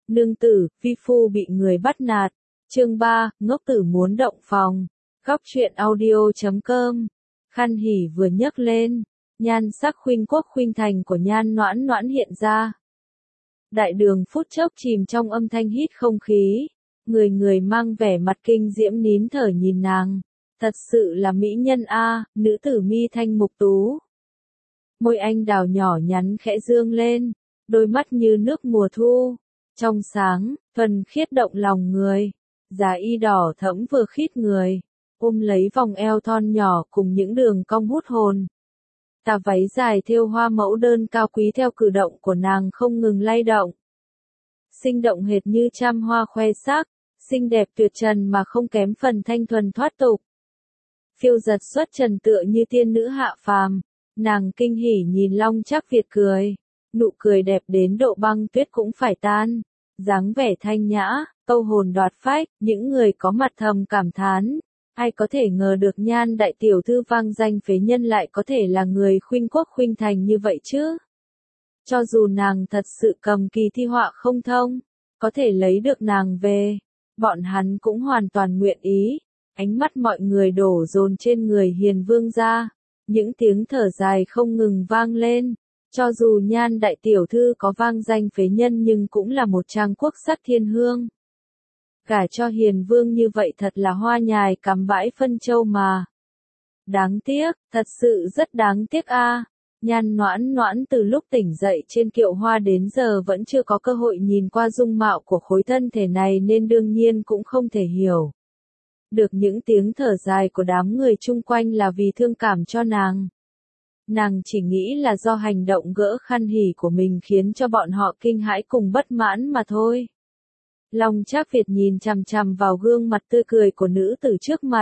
Nương tử, vi phu bị người bắt nạt. Chương 3, ngốc tử muốn động phòng. Góc truyện audio.com. Khăn hỉ vừa nhấc lên, nhan sắc khuynh quốc khuynh thành của Nhan Noãn Noãn hiện ra. Đại đường phút chốc chìm trong âm thanh hít không khí, người người mang vẻ mặt kinh diễm nín thở nhìn nàng. Thật sự là mỹ nhân a, nữ tử mi thanh mục tú. Môi anh đào nhỏ nhắn khẽ dương lên, đôi mắt như nước mùa thu, trong sáng, thuần khiết động lòng người. Giá y đỏ thẫm vừa khít người, ôm lấy vòng eo thon nhỏ cùng những đường cong hút hồn. Tà váy dài thêu hoa mẫu đơn cao quý theo cử động của nàng không ngừng lay động. Sinh động hệt như trăm hoa khoe sắc, xinh đẹp tuyệt trần mà không kém phần thanh thuần thoát tục. Phiêu giật xuất trần tựa như tiên nữ hạ phàm, nàng kinh hỉ nhìn Long Trác Việt cười, nụ cười đẹp đến độ băng tuyết cũng phải tan, dáng vẻ thanh nhã, câu hồn đoạt phách, những người có mặt thầm cảm thán, ai có thể ngờ được Nhan đại tiểu thư vang danh phế nhân lại có thể là người khuynh quốc khuynh thành như vậy chứ? Cho dù nàng thật sự cầm kỳ thi họa không thông, có thể lấy được nàng về, bọn hắn cũng hoàn toàn nguyện ý. Ánh mắt mọi người đổ dồn trên người Hiền Vương gia, những tiếng thở dài không ngừng vang lên. Cho dù Nhan đại tiểu thư có vang danh phế nhân nhưng cũng là một trang quốc sắc thiên hương. Gả cho Hiền Vương như vậy thật là hoa nhài cắm bãi phân châu mà. Đáng tiếc, thật sự rất đáng tiếc a. Nhan Noãn Noãn từ lúc tỉnh dậy trên kiệu hoa đến giờ vẫn chưa có cơ hội nhìn qua dung mạo của khối thân thể này nên đương nhiên cũng không thể hiểu được những tiếng thở dài của đám người chung quanh là vì thương cảm cho nàng. Nàng chỉ nghĩ là do hành động gỡ khăn hỉ của mình khiến cho bọn họ kinh hãi cùng bất mãn mà thôi. Long Trác Việt nhìn chằm chằm vào gương mặt tươi cười của nữ tử trước mặt.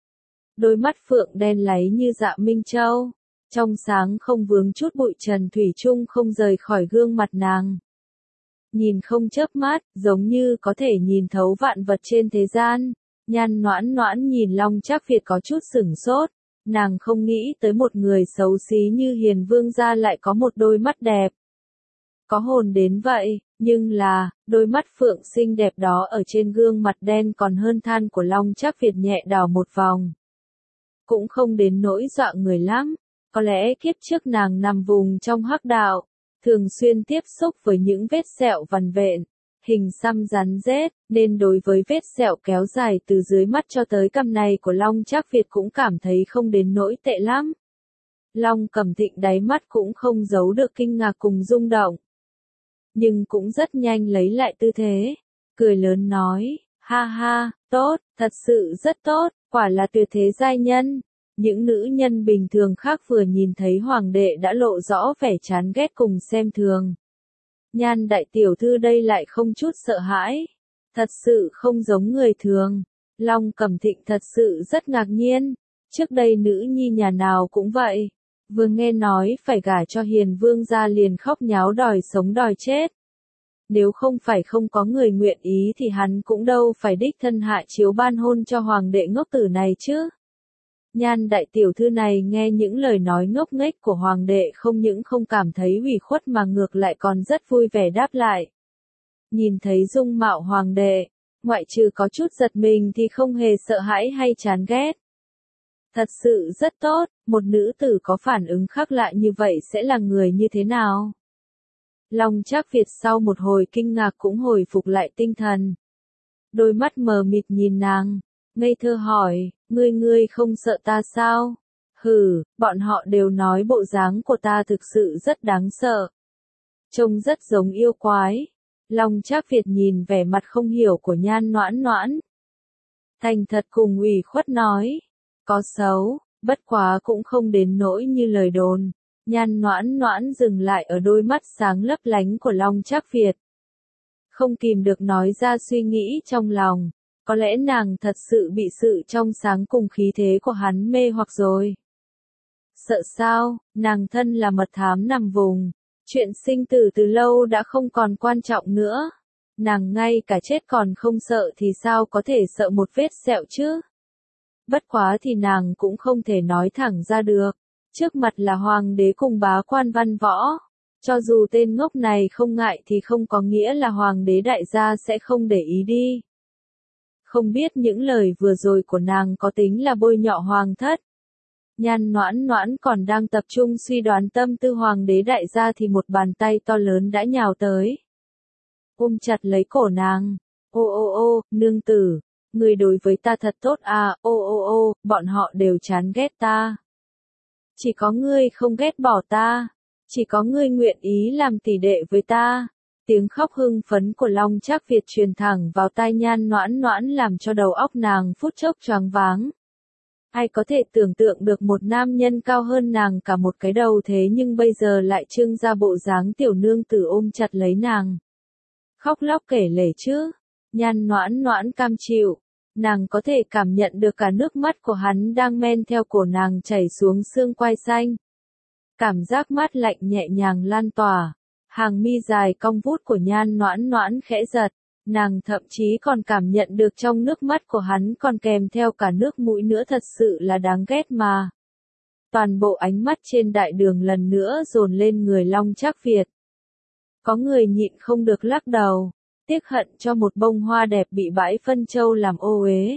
Đôi mắt phượng đen láy như dạ minh châu, trong sáng không vướng chút bụi trần thủy chung không rời khỏi gương mặt nàng. Nhìn không chớp mắt, giống như có thể nhìn thấu vạn vật trên thế gian. Nhan Noãn Noãn nhìn Long Trác Việt có chút sửng sốt, nàng không nghĩ tới một người xấu xí như Hiền Vương gia lại có một đôi mắt đẹp. Có hồn đến vậy, nhưng là, đôi mắt phượng xinh đẹp đó ở trên gương mặt đen còn hơn than của Long Trác Việt nhẹ đảo một vòng. Cũng không đến nỗi dọa người lắm, có lẽ kiếp trước nàng nằm vùng trong hắc đạo, thường xuyên tiếp xúc với những vết sẹo vằn vện, hình xăm rắn rết, nên đối với vết sẹo kéo dài từ dưới mắt cho tới cằm này của Long Trác Việt cũng cảm thấy không đến nỗi tệ lắm. Long Cẩm Thịnh đáy mắt cũng không giấu được kinh ngạc cùng rung động. Nhưng cũng rất nhanh lấy lại tư thế, cười lớn nói, ha ha, tốt, thật sự rất tốt, quả là tuyệt thế giai nhân. Những nữ nhân bình thường khác vừa nhìn thấy hoàng đệ đã lộ rõ vẻ chán ghét cùng xem thường. Nhan đại tiểu thư đây lại không chút sợ hãi, thật sự không giống người thường. Long Cẩm Thịnh thật sự rất ngạc nhiên, trước đây nữ nhi nhà nào cũng vậy, vừa nghe nói phải gả cho Hiền Vương gia liền khóc nháo đòi sống đòi chết. Nếu không phải không có người nguyện ý thì hắn cũng đâu phải đích thân hạ chiếu ban hôn cho hoàng đệ ngốc tử này chứ. Nhan đại tiểu thư này nghe những lời nói ngốc nghếch của hoàng đệ không những không cảm thấy ủy khuất mà ngược lại còn rất vui vẻ đáp lại. Nhìn thấy dung mạo hoàng đệ, ngoại trừ có chút giật mình thì không hề sợ hãi hay chán ghét. Thật sự rất tốt, một nữ tử có phản ứng khác lạ như vậy sẽ là người như thế nào? Long Trác Việt sau một hồi kinh ngạc cũng hồi phục lại tinh thần. Đôi mắt mờ mịt nhìn nàng, ngây thơ hỏi, ngươi không sợ ta sao? Hừ, bọn họ đều nói bộ dáng của ta thực sự rất đáng sợ. Trông rất giống yêu quái. Long Trác Việt nhìn vẻ mặt không hiểu của Nhan Noãn Noãn. Thành thật cùng ủy khuất nói, có xấu, bất quá cũng không đến nỗi như lời đồn. Nhan Noãn Noãn dừng lại ở đôi mắt sáng lấp lánh của Long Trác Việt. Không kìm được nói ra suy nghĩ trong lòng, có lẽ nàng thật sự bị sự trong sáng cùng khí thế của hắn mê hoặc rồi. Sợ sao, nàng thân là mật thám nằm vùng, chuyện sinh tử từ lâu đã không còn quan trọng nữa. Nàng ngay cả chết còn không sợ thì sao có thể sợ một vết sẹo chứ? Bất quá thì nàng cũng không thể nói thẳng ra được. Trước mặt là hoàng đế cùng bá quan văn võ. Cho dù tên ngốc này không ngại thì không có nghĩa là hoàng đế đại gia sẽ không để ý đi. Không biết những lời vừa rồi của nàng có tính là bôi nhọ hoàng thất. Nhan Noãn Noãn còn đang tập trung suy đoán tâm tư hoàng đế đại gia thì một bàn tay to lớn đã nhào tới. Ôm chặt lấy cổ nàng. Ô ô ô, nương tử, người đối với ta thật tốt à, ô ô ô, bọn họ đều chán ghét ta. Chỉ có ngươi không ghét bỏ ta, chỉ có ngươi nguyện ý làm tỷ đệ với ta. Tiếng khóc hưng phấn của Long Trác Việt truyền thẳng vào tai Nhan Noãn Noãn làm cho đầu óc nàng phút chốc choáng váng. Ai có thể tưởng tượng được một nam nhân cao hơn nàng cả một cái đầu thế nhưng bây giờ lại trưng ra bộ dáng tiểu nương tử ôm chặt lấy nàng. Khóc lóc kể lể chứ. Nhan Noãn Noãn cam chịu. Nàng có thể cảm nhận được cả nước mắt của hắn đang men theo cổ nàng chảy xuống xương quai xanh. Cảm giác mát lạnh nhẹ nhàng lan tỏa. Hàng mi dài cong vút của Nhan Noãn Noãn khẽ giật. Nàng thậm chí còn cảm nhận được trong nước mắt của hắn còn kèm theo cả nước mũi nữa, thật sự là đáng ghét mà. Toàn bộ ánh mắt trên đại đường lần nữa dồn lên người Long Trác Việt. Có người nhịn không được lắc đầu, tiếc hận cho một bông hoa đẹp bị bãi phân châu làm ô uế.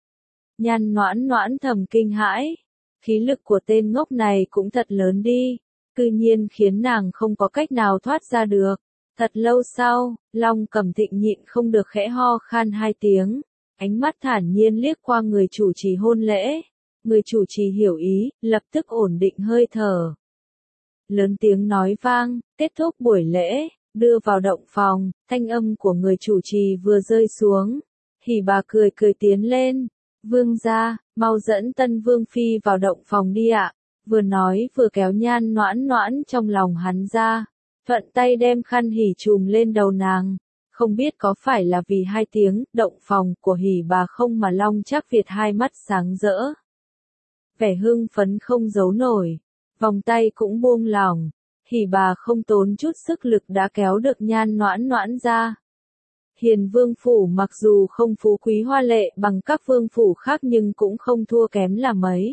Nhan Noãn Noãn thầm kinh hãi, khí lực của tên ngốc này cũng thật lớn đi, cư nhiên khiến nàng không có cách nào thoát ra được. Thật lâu sau, Long Cẩm Thịnh nhịn không được khẽ ho khan hai tiếng, ánh mắt thản nhiên liếc qua người chủ trì hôn lễ. Người chủ trì hiểu ý, lập tức ổn định hơi thở. Lớn tiếng nói vang, kết thúc buổi lễ, đưa vào động phòng, thanh âm của người chủ trì vừa rơi xuống. Hỉ Bà cười cười tiến lên, vương gia, mau dẫn Tân Vương Phi vào động phòng đi ạ. Vừa nói vừa kéo Nhan Noãn Noãn trong lòng hắn ra. Thuận tay đem khăn hỉ trùm lên đầu nàng, không biết có phải là vì hai tiếng động phòng của Hỉ Bà không mà Long Trác Việt hai mắt sáng rỡ. Vẻ hưng phấn không giấu nổi, vòng tay cũng buông lỏng, Hỉ Bà không tốn chút sức lực đã kéo được Nhan Noãn Noãn ra. Hiền Vương Phủ mặc dù không phú quý hoa lệ bằng các vương phủ khác nhưng cũng không thua kém là mấy.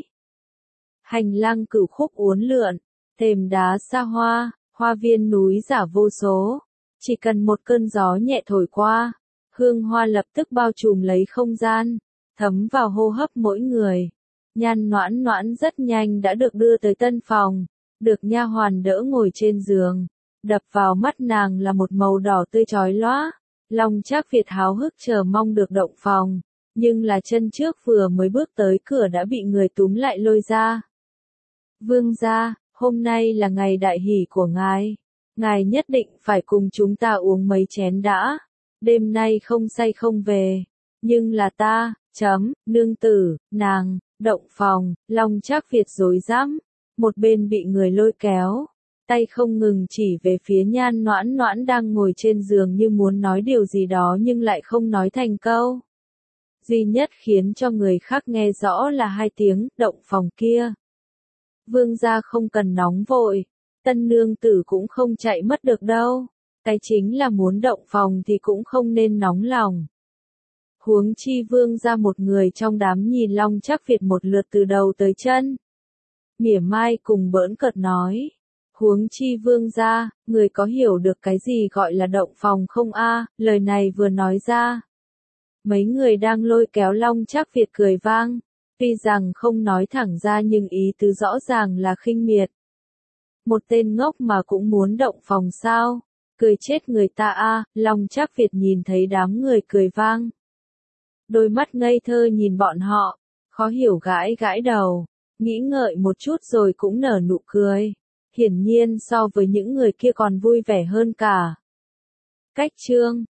Hành lang cửu khúc uốn lượn, thềm đá xa hoa. Hoa viên núi giả vô số, chỉ cần một cơn gió nhẹ thổi qua, hương hoa lập tức bao trùm lấy không gian, thấm vào hô hấp mỗi người. Nhan Noãn Noãn rất nhanh đã được đưa tới tân phòng, được nha hoàn đỡ ngồi trên giường, đập vào mắt nàng là một màu đỏ tươi chói lóa. Long Trác Việt háo hức chờ mong được động phòng, nhưng là chân trước vừa mới bước tới cửa đã bị người túm lại lôi ra. Vương gia, hôm nay là ngày đại hỷ của ngài nhất định phải cùng chúng ta uống mấy chén đã, đêm nay không say không về, nhưng là ta, nương tử, nàng, động phòng, Long Trác Việt rối rắm, một bên bị người lôi kéo, tay không ngừng chỉ về phía Nhan Noãn Noãn đang ngồi trên giường như muốn nói điều gì đó nhưng lại không nói thành câu. Duy nhất khiến cho người khác nghe rõ là hai tiếng, động phòng kia. Vương gia không cần nóng vội, tân nương tử cũng không chạy mất được đâu, cái chính là muốn động phòng thì cũng không nên nóng lòng. Huống chi vương gia một người trong đám nhìn Long Trác Việt một lượt từ đầu tới chân. Mỉa mai cùng bỡn cợt nói, huống chi vương gia, người có hiểu được cái gì gọi là động phòng không a? Lời này vừa nói ra. Mấy người đang lôi kéo Long Trác Việt cười vang. Tuy rằng không nói thẳng ra nhưng ý tứ rõ ràng là khinh miệt. Một tên ngốc mà cũng muốn động phòng sao? Cười chết người ta a. Long Trác Việt nhìn thấy đám người cười vang. Đôi mắt ngây thơ nhìn bọn họ, khó hiểu gãi gãi đầu, nghĩ ngợi một chút rồi cũng nở nụ cười. Hiển nhiên so với những người kia còn vui vẻ hơn cả. Cách chương